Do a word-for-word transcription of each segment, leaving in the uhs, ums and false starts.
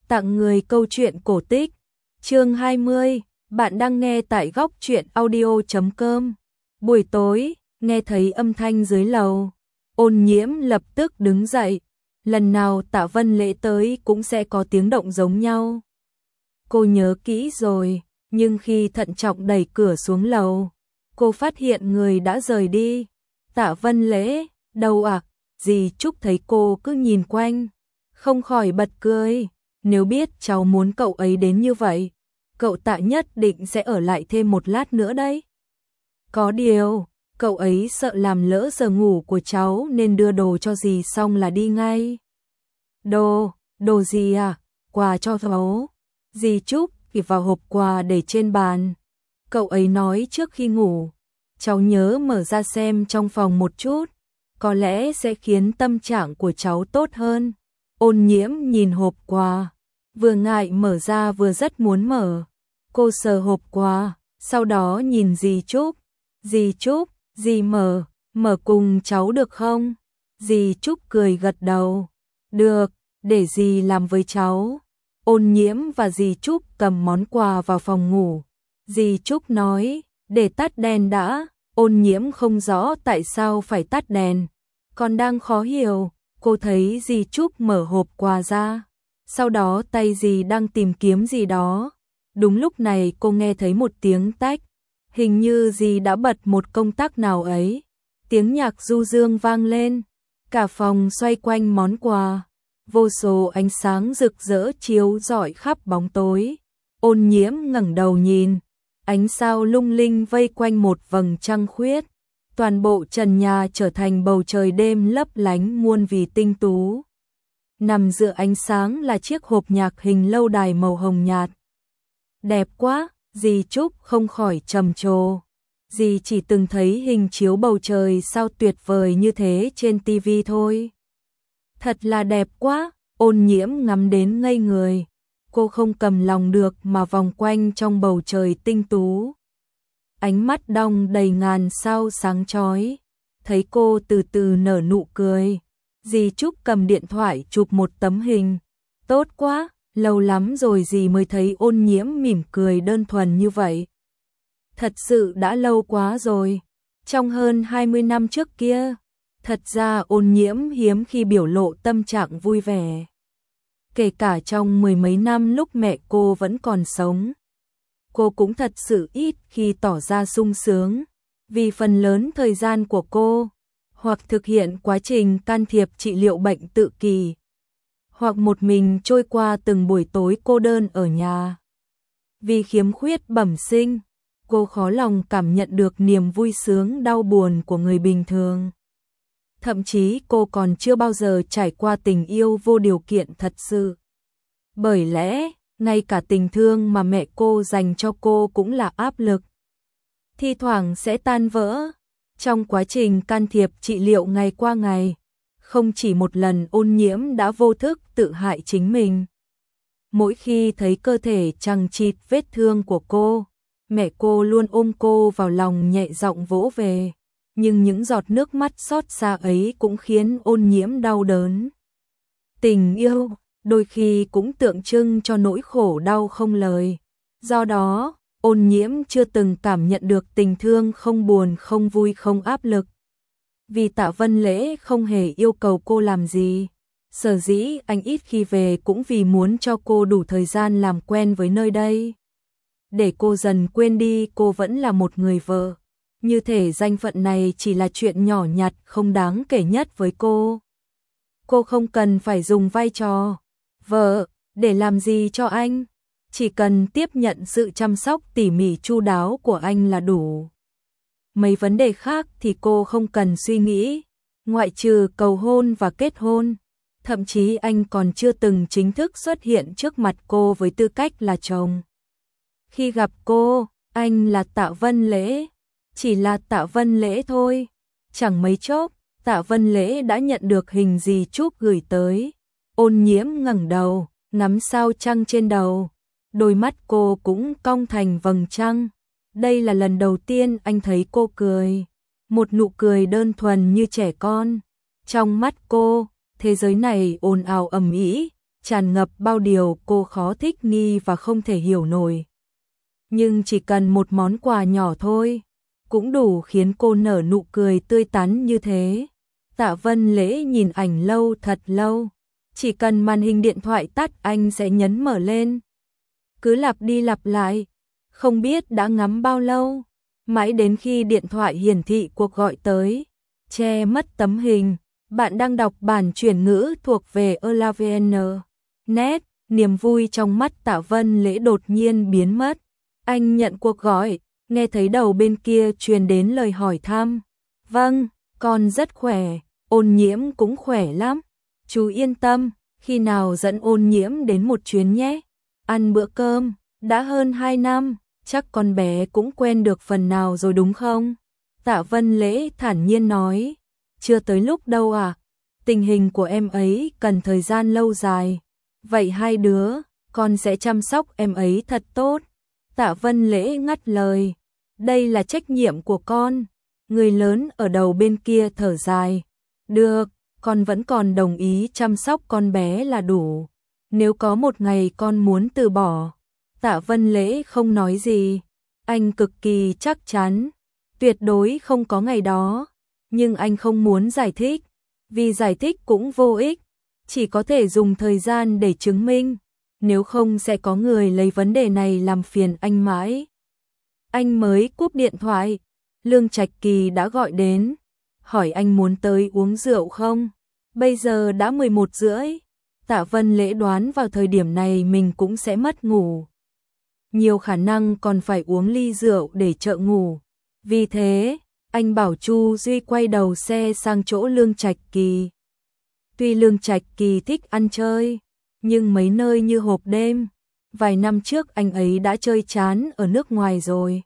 Tặng người câu chuyện cổ tích. Chương hai mươi, bạn đang nghe tại góc truyện audio chấm com. Buổi tối, nghe thấy âm thanh dưới lầu, Ôn Nhiễm lập tức đứng dậy. Lần nào Tạ Vân Lễ tới cũng sẽ có tiếng động giống nhau. Cô nhớ kỹ rồi, nhưng khi thận trọng đẩy cửa xuống lầu, cô phát hiện người đã rời đi. Tạ Vân Lễ, đâu à? Dì Trúc thấy cô cứ nhìn quanh, không khỏi bật cười. Nếu biết cháu muốn cậu ấy đến như vậy, cậu Tạ nhất định sẽ ở lại thêm một lát nữa đấy. Có điều, cậu ấy sợ làm lỡ giờ ngủ của cháu nên đưa đồ cho dì xong là đi ngay. Đồ, đồ gì à? Quà cho cháu. Dì Trúc thì vào hộp quà để trên bàn. Cậu ấy nói trước khi ngủ, cháu nhớ mở ra xem trong phòng một chút, có lẽ sẽ khiến tâm trạng của cháu tốt hơn. Ôn Nhiễm nhìn hộp quà, vừa ngại mở ra vừa rất muốn mở. Cô sờ hộp quà, sau đó nhìn dì Trúc. Dì Trúc, dì mở, mở cùng cháu được không? Dì Trúc cười gật đầu. Được, để dì làm với cháu. Ôn Nhiễm và dì Trúc cầm món quà vào phòng ngủ. Dì Trúc nói, để tắt đèn đã. Ôn Nhiễm không rõ tại sao phải tắt đèn, còn đang khó hiểu. Cô thấy dì Trúc mở hộp quà ra, sau đó tay dì đang tìm kiếm gì đó. Đúng lúc này cô nghe thấy một tiếng tách, hình như dì đã bật một công tắc nào ấy. Tiếng nhạc du dương vang lên, cả phòng xoay quanh món quà. Vô số ánh sáng rực rỡ chiếu rọi khắp bóng tối. Ôn Nhiễm ngẩng đầu nhìn, ánh sao lung linh vây quanh một vầng trăng khuyết. Toàn bộ trần nhà trở thành bầu trời đêm lấp lánh muôn vì tinh tú. Nằm giữa ánh sáng là chiếc hộp nhạc hình lâu đài màu hồng nhạt. Đẹp quá, dì Trúc không khỏi trầm trồ. Dì chỉ từng thấy hình chiếu bầu trời sao tuyệt vời như thế trên tivi thôi. Thật là đẹp quá, Ôn Nhiễm ngắm đến ngây người. Cô không cầm lòng được mà vòng quanh trong bầu trời tinh tú. Ánh mắt đong đầy ngàn sao sáng chói. Thấy cô từ từ nở nụ cười, dì Trúc cầm điện thoại chụp một tấm hình. Tốt quá, lâu lắm rồi dì mới thấy Ôn Nhiễm mỉm cười đơn thuần như vậy. Thật sự đã lâu quá rồi, trong hơn hai mươi năm trước kia. Thật ra Ôn Nhiễm hiếm khi biểu lộ tâm trạng vui vẻ. Kể cả trong mười mấy năm lúc mẹ cô vẫn còn sống, cô cũng thật sự ít khi tỏ ra sung sướng, vì phần lớn thời gian của cô hoặc thực hiện quá trình can thiệp trị liệu bệnh tự kỷ, hoặc một mình trôi qua từng buổi tối cô đơn ở nhà. Vì khiếm khuyết bẩm sinh, cô khó lòng cảm nhận được niềm vui sướng đau buồn của người bình thường. Thậm chí cô còn chưa bao giờ trải qua tình yêu vô điều kiện thật sự. Bởi lẽ, ngay cả tình thương mà mẹ cô dành cho cô cũng là áp lực, thi thoảng sẽ tan vỡ. Trong quá trình can thiệp trị liệu ngày qua ngày, không chỉ một lần Ôn Nhiễm đã vô thức tự hại chính mình. Mỗi khi thấy cơ thể chằng chịt vết thương của cô, mẹ cô luôn ôm cô vào lòng nhẹ giọng vỗ về. Nhưng những giọt nước mắt xót xa ấy cũng khiến Ôn Nhiễm đau đớn. Tình yêu đôi khi cũng tượng trưng cho nỗi khổ đau không lời. Do đó, Ôn Nhiễm chưa từng cảm nhận được tình thương không buồn, không vui, không áp lực. Vì Tạ Vân Lễ không hề yêu cầu cô làm gì. Sở dĩ anh ít khi về cũng vì muốn cho cô đủ thời gian làm quen với nơi đây, để cô dần quên đi cô vẫn là một người vợ. Như thể danh phận này chỉ là chuyện nhỏ nhặt không đáng kể nhất với cô. Cô không cần phải dùng vai trò vợ để làm gì cho anh, chỉ cần tiếp nhận sự chăm sóc tỉ mỉ chu đáo của anh là đủ. Mấy vấn đề khác thì cô không cần suy nghĩ, ngoại trừ cầu hôn và kết hôn. Thậm chí anh còn chưa từng chính thức xuất hiện trước mặt cô với tư cách là chồng. Khi gặp cô, anh là Tạ Vân Lễ, chỉ là Tạ Vân Lễ thôi. Chẳng mấy chốc, Tạ Vân Lễ đã nhận được hình dì Trúc gửi tới. Ôn Nhiễm ngẩng đầu, ngắm sao trăng trên đầu. Đôi mắt cô cũng cong thành vầng trăng. Đây là lần đầu tiên anh thấy cô cười. Một nụ cười đơn thuần như trẻ con. Trong mắt cô, thế giới này ồn ào ầm ĩ, tràn ngập bao điều cô khó thích nghi và không thể hiểu nổi. Nhưng chỉ cần một món quà nhỏ thôi, cũng đủ khiến cô nở nụ cười tươi tắn như thế. Tạ Vân Lễ nhìn ảnh lâu thật lâu, chỉ cần màn hình điện thoại tắt anh sẽ nhấn mở lên. Cứ lặp đi lặp lại, không biết đã ngắm bao lâu, mãi đến khi điện thoại hiển thị cuộc gọi tới, che mất tấm hình. Bạn đang đọc bản chuyển ngữ thuộc về Elavn. Net, niềm vui trong mắt Tạ Vân Lễ đột nhiên biến mất. Anh nhận cuộc gọi, nghe thấy đầu bên kia truyền đến lời hỏi thăm. Vâng, con rất khỏe, Ôn Nhiễm cũng khỏe lắm. Chú yên tâm, khi nào dẫn Ôn Nhiễm đến một chuyến nhé. Ăn bữa cơm, đã hơn hai năm, chắc con bé cũng quen được phần nào rồi đúng không? Tạ Vân Lễ thản nhiên nói. Chưa tới lúc đâu à, tình hình của em ấy cần thời gian lâu dài. Vậy hai đứa, con sẽ chăm sóc em ấy thật tốt. Tạ Vân Lễ ngắt lời. Đây là trách nhiệm của con. Người lớn ở đầu bên kia thở dài. Được, con vẫn còn đồng ý chăm sóc con bé là đủ. Nếu có một ngày con muốn từ bỏ. Tạ Vân Lễ không nói gì. Anh cực kỳ chắc chắn. Tuyệt đối không có ngày đó. Nhưng anh không muốn giải thích. Vì giải thích cũng vô ích. Chỉ có thể dùng thời gian để chứng minh. Nếu không sẽ có người lấy vấn đề này làm phiền anh mãi. Anh mới cúp điện thoại. Lương Trạch Kỳ đã gọi đến. Hỏi anh muốn tới uống rượu không? Bây giờ đã mười một rưỡi. Tạ Vân Lễ đoán vào thời điểm này mình cũng sẽ mất ngủ. Nhiều khả năng còn phải uống ly rượu để trợ ngủ. Vì thế, anh bảo Chu Duy quay đầu xe sang chỗ Lương Trạch Kỳ. Tuy Lương Trạch Kỳ thích ăn chơi, nhưng mấy nơi như hộp đêm, vài năm trước anh ấy đã chơi chán ở nước ngoài rồi.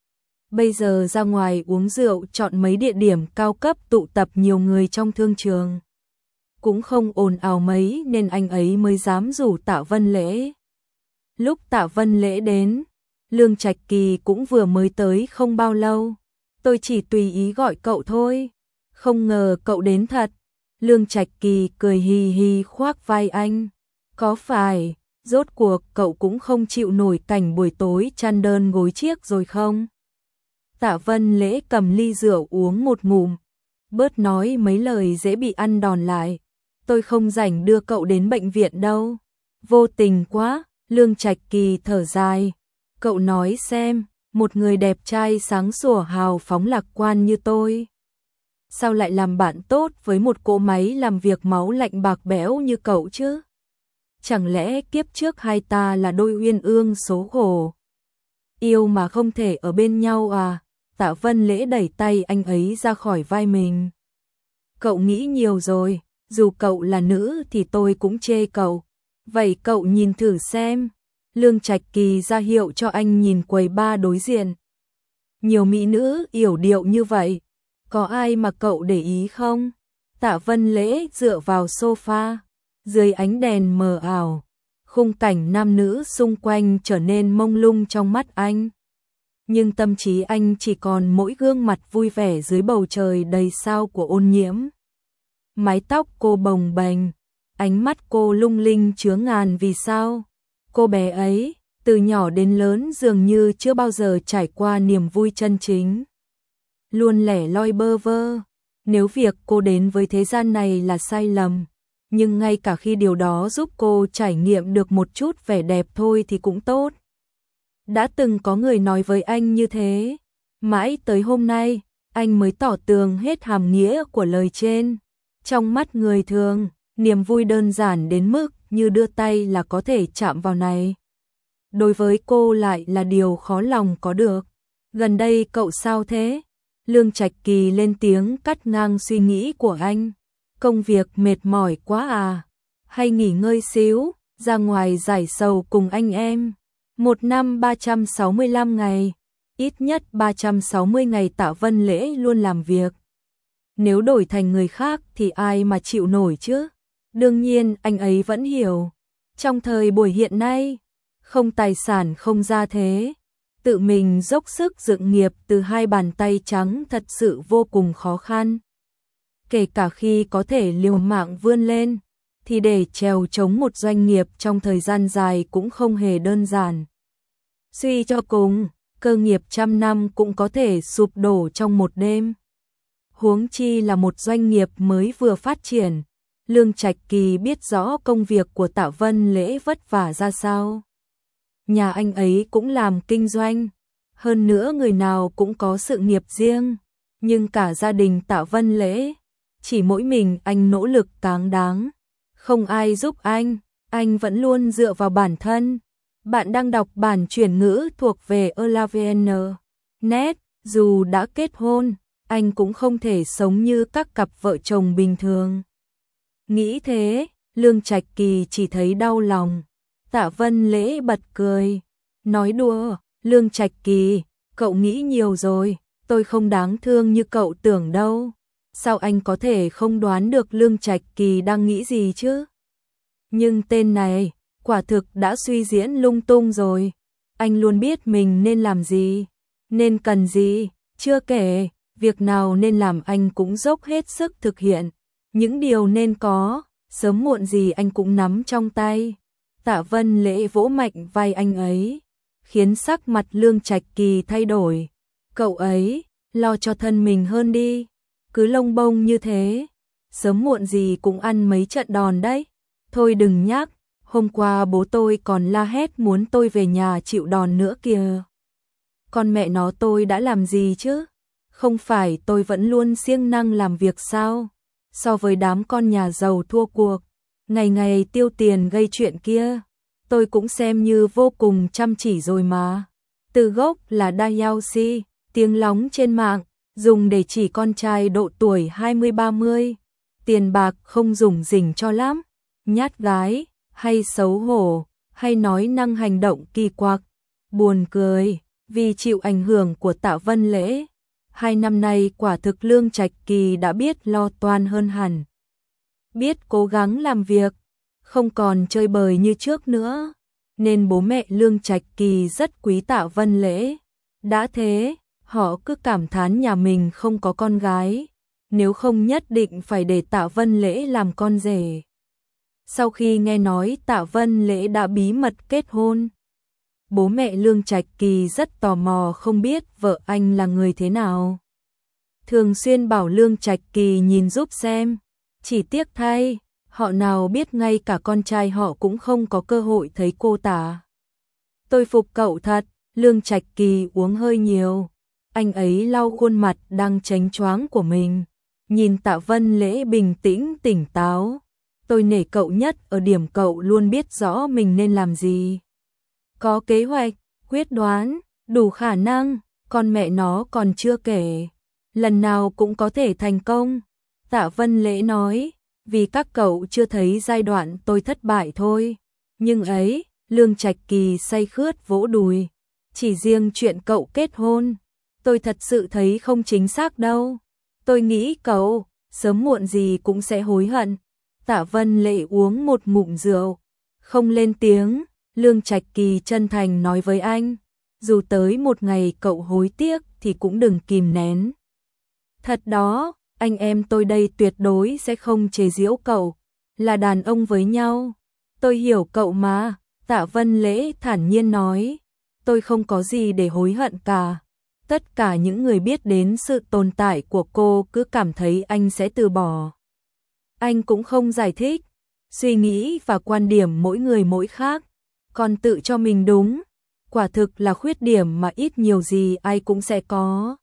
Bây giờ ra ngoài uống rượu chọn mấy địa điểm cao cấp tụ tập nhiều người trong thương trường. Cũng không ồn ào mấy nên anh ấy mới dám rủ Tạ Vân Lễ. Lúc Tạ Vân Lễ đến, Lương Trạch Kỳ cũng vừa mới tới không bao lâu. Tôi chỉ tùy ý gọi cậu thôi. Không ngờ cậu đến thật. Lương Trạch Kỳ cười hì hì khoác vai anh. Có phải, rốt cuộc cậu cũng không chịu nổi cảnh buổi tối chăn đơn gối chiếc rồi không? Tạ Vân Lễ cầm ly rượu uống một ngụm. Bớt nói mấy lời dễ bị ăn đòn lại. Tôi không rảnh đưa cậu đến bệnh viện đâu. Vô tình quá, Lương Trạch Kỳ thở dài. Cậu nói xem, một người đẹp trai sáng sủa hào phóng lạc quan như tôi. Sao lại làm bạn tốt với một cỗ máy làm việc máu lạnh bạc bẽo như cậu chứ? Chẳng lẽ kiếp trước hai ta là đôi uyên ương số khổ? Yêu mà không thể ở bên nhau à? Tạ Vân Lễ đẩy tay anh ấy ra khỏi vai mình. Cậu nghĩ nhiều rồi, dù cậu là nữ thì tôi cũng chê cậu. Vậy cậu nhìn thử xem. Lương Trạch Kỳ ra hiệu cho anh nhìn quầy ba đối diện. Nhiều mỹ nữ yểu điệu như vậy, có ai mà cậu để ý không? Tạ Vân Lễ dựa vào sofa, dưới ánh đèn mờ ảo, khung cảnh nam nữ xung quanh trở nên mông lung trong mắt anh. Nhưng tâm trí anh chỉ còn mỗi gương mặt vui vẻ dưới bầu trời đầy sao của Ôn Nhiễm. Mái tóc cô bồng bềnh, ánh mắt cô lung linh chứa ngàn vì sao. Cô bé ấy, từ nhỏ đến lớn dường như chưa bao giờ trải qua niềm vui chân chính. Luôn lẻ loi bơ vơ. Nếu việc cô đến với thế gian này là sai lầm, nhưng ngay cả khi điều đó giúp cô trải nghiệm được một chút vẻ đẹp thôi thì cũng tốt. Đã từng có người nói với anh như thế, mãi tới hôm nay, anh mới tỏ tường hết hàm nghĩa của lời trên. Trong mắt người thường, niềm vui đơn giản đến mức như đưa tay là có thể chạm vào này. Đối với cô lại là điều khó lòng có được. Gần đây cậu sao thế? Lương Trạch Kỳ lên tiếng cắt ngang suy nghĩ của anh. Công việc mệt mỏi quá à? Hay nghỉ ngơi xíu, ra ngoài giải sầu cùng anh em. Một năm ba trăm sáu mươi lăm ngày, ít nhất ba trăm sáu mươi ngày Tạ Vân Lễ luôn làm việc. Nếu đổi thành người khác thì ai mà chịu nổi chứ? Đương nhiên anh ấy vẫn hiểu. Trong thời buổi hiện nay, không tài sản không gia thế, tự mình dốc sức dựng nghiệp từ hai bàn tay trắng thật sự vô cùng khó khăn. Kể cả khi có thể liều mạng vươn lên, thì để trèo chống một doanh nghiệp trong thời gian dài cũng không hề đơn giản. Suy cho cùng, cơ nghiệp trăm năm cũng có thể sụp đổ trong một đêm. Huống chi là một doanh nghiệp mới vừa phát triển. Lương Trạch Kỳ biết rõ công việc của Tạ Vân Lễ vất vả ra sao. Nhà anh ấy cũng làm kinh doanh, hơn nữa người nào cũng có sự nghiệp riêng, nhưng cả gia đình Tạ Vân Lễ, chỉ mỗi mình anh nỗ lực cáng đáng, không ai giúp anh, anh vẫn luôn dựa vào bản thân. Bạn đang đọc bản chuyển ngữ thuộc về Elavn. Net, dù đã kết hôn, anh cũng không thể sống như các cặp vợ chồng bình thường. Nghĩ thế, Lương Trạch Kỳ chỉ thấy đau lòng. Tạ Vân Lễ bật cười, nói đùa, Lương Trạch Kỳ, cậu nghĩ nhiều rồi, tôi không đáng thương như cậu tưởng đâu. Sao anh có thể không đoán được Lương Trạch Kỳ đang nghĩ gì chứ? Nhưng tên này, quả thực đã suy diễn lung tung rồi. Anh luôn biết mình nên làm gì, nên cần gì, chưa kể, việc nào nên làm anh cũng dốc hết sức thực hiện. Những điều nên có, sớm muộn gì anh cũng nắm trong tay. Tạ Vân Lễ vỗ mạnh vai anh ấy, khiến sắc mặt Lương Trạch Kỳ thay đổi. Cậu ấy, lo cho thân mình hơn đi, cứ lông bông như thế, sớm muộn gì cũng ăn mấy trận đòn đấy. Thôi đừng nhắc, hôm qua bố tôi còn la hét muốn tôi về nhà chịu đòn nữa kìa. Con mẹ nó tôi đã làm gì chứ? Không phải tôi vẫn luôn siêng năng làm việc sao? So với đám con nhà giàu thua cuộc, ngày ngày tiêu tiền gây chuyện kia, tôi cũng xem như vô cùng chăm chỉ rồi mà. Từ gốc là Dayao Si, tiếng lóng trên mạng, dùng để chỉ con trai độ tuổi hai mươi ba mươi. Tiền bạc không dùng rỉnh cho lắm, nhát gái, hay xấu hổ, hay nói năng hành động kỳ quặc. Buồn cười, vì chịu ảnh hưởng của Tạ Vân Lễ, hai năm nay quả thực Lương Trạch Kỳ đã biết lo toan hơn hẳn. Biết cố gắng làm việc, không còn chơi bời như trước nữa, nên bố mẹ Lương Trạch Kỳ rất quý Tạ Vân Lễ. Đã thế, họ cứ cảm thán nhà mình không có con gái, nếu không nhất định phải để Tạ Vân Lễ làm con rể. Sau khi nghe nói Tạ Vân Lễ đã bí mật kết hôn, bố mẹ Lương Trạch Kỳ rất tò mò không biết vợ anh là người thế nào. Thường xuyên bảo Lương Trạch Kỳ nhìn giúp xem, chỉ tiếc thay, họ nào biết ngay cả con trai họ cũng không có cơ hội thấy cô ta. Tôi phục cậu thật, Lương Trạch Kỳ uống hơi nhiều, anh ấy lau khuôn mặt đang chánh choáng của mình, nhìn Tạ Vân Lễ bình tĩnh tỉnh táo. Tôi nể cậu nhất ở điểm cậu luôn biết rõ mình nên làm gì. Có kế hoạch, quyết đoán, đủ khả năng, con mẹ nó còn chưa kể. Lần nào cũng có thể thành công. Tạ Vân Lễ nói, vì các cậu chưa thấy giai đoạn tôi thất bại thôi. Nhưng ấy, Lương Trạch Kỳ say khướt vỗ đùi. Chỉ riêng chuyện cậu kết hôn, tôi thật sự thấy không chính xác đâu. Tôi nghĩ cậu, sớm muộn gì cũng sẽ hối hận. Tạ Vân Lễ uống một ngụm rượu, không lên tiếng. Lương Trạch Kỳ chân thành nói với anh, dù tới một ngày cậu hối tiếc thì cũng đừng kìm nén. Thật đó, anh em tôi đây tuyệt đối sẽ không chế giễu cậu, là đàn ông với nhau. Tôi hiểu cậu mà, Tạ Vân Lễ thản nhiên nói, tôi không có gì để hối hận cả. Tất cả những người biết đến sự tồn tại của cô cứ cảm thấy anh sẽ từ bỏ. Anh cũng không giải thích, suy nghĩ và quan điểm mỗi người mỗi khác, còn tự cho mình đúng, quả thực là khuyết điểm mà ít nhiều gì ai cũng sẽ có.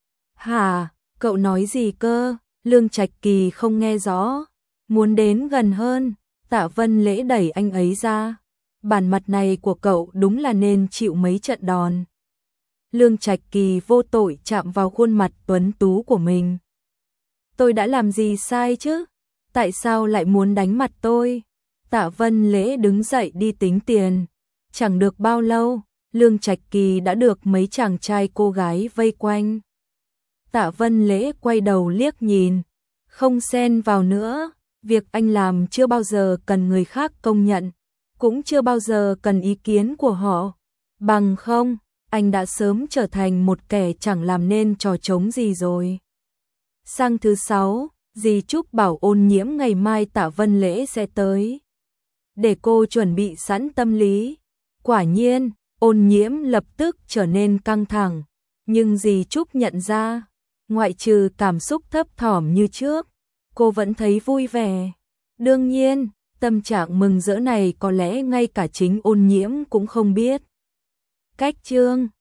Hả, cậu nói gì cơ? Lương Trạch Kỳ không nghe rõ, muốn đến gần hơn, Tạ Vân Lễ đẩy anh ấy ra. Bản mặt này của cậu đúng là nên chịu mấy trận đòn. Lương Trạch Kỳ vô tội chạm vào khuôn mặt tuấn tú của mình. Tôi đã làm gì sai chứ? Tại sao lại muốn đánh mặt tôi? Tạ Vân Lễ đứng dậy đi tính tiền. Chẳng được bao lâu, Lương Trạch Kỳ đã được mấy chàng trai cô gái vây quanh. Tạ Vân Lễ quay đầu liếc nhìn, không xen vào nữa. Việc anh làm chưa bao giờ cần người khác công nhận, cũng chưa bao giờ cần ý kiến của họ. Bằng không, anh đã sớm trở thành một kẻ chẳng làm nên trò trống gì rồi. Sang thứ sáu, Dì Trúc bảo Ôn Nhiễm ngày mai Tạ Vân Lễ sẽ tới, để cô chuẩn bị sẵn tâm lý. Quả nhiên, Ôn Nhiễm lập tức trở nên căng thẳng, nhưng dì Trúc nhận ra, ngoại trừ cảm xúc thấp thỏm như trước, cô vẫn thấy vui vẻ. Đương nhiên, tâm trạng mừng rỡ này có lẽ ngay cả chính Ôn Nhiễm cũng không biết. Cách chương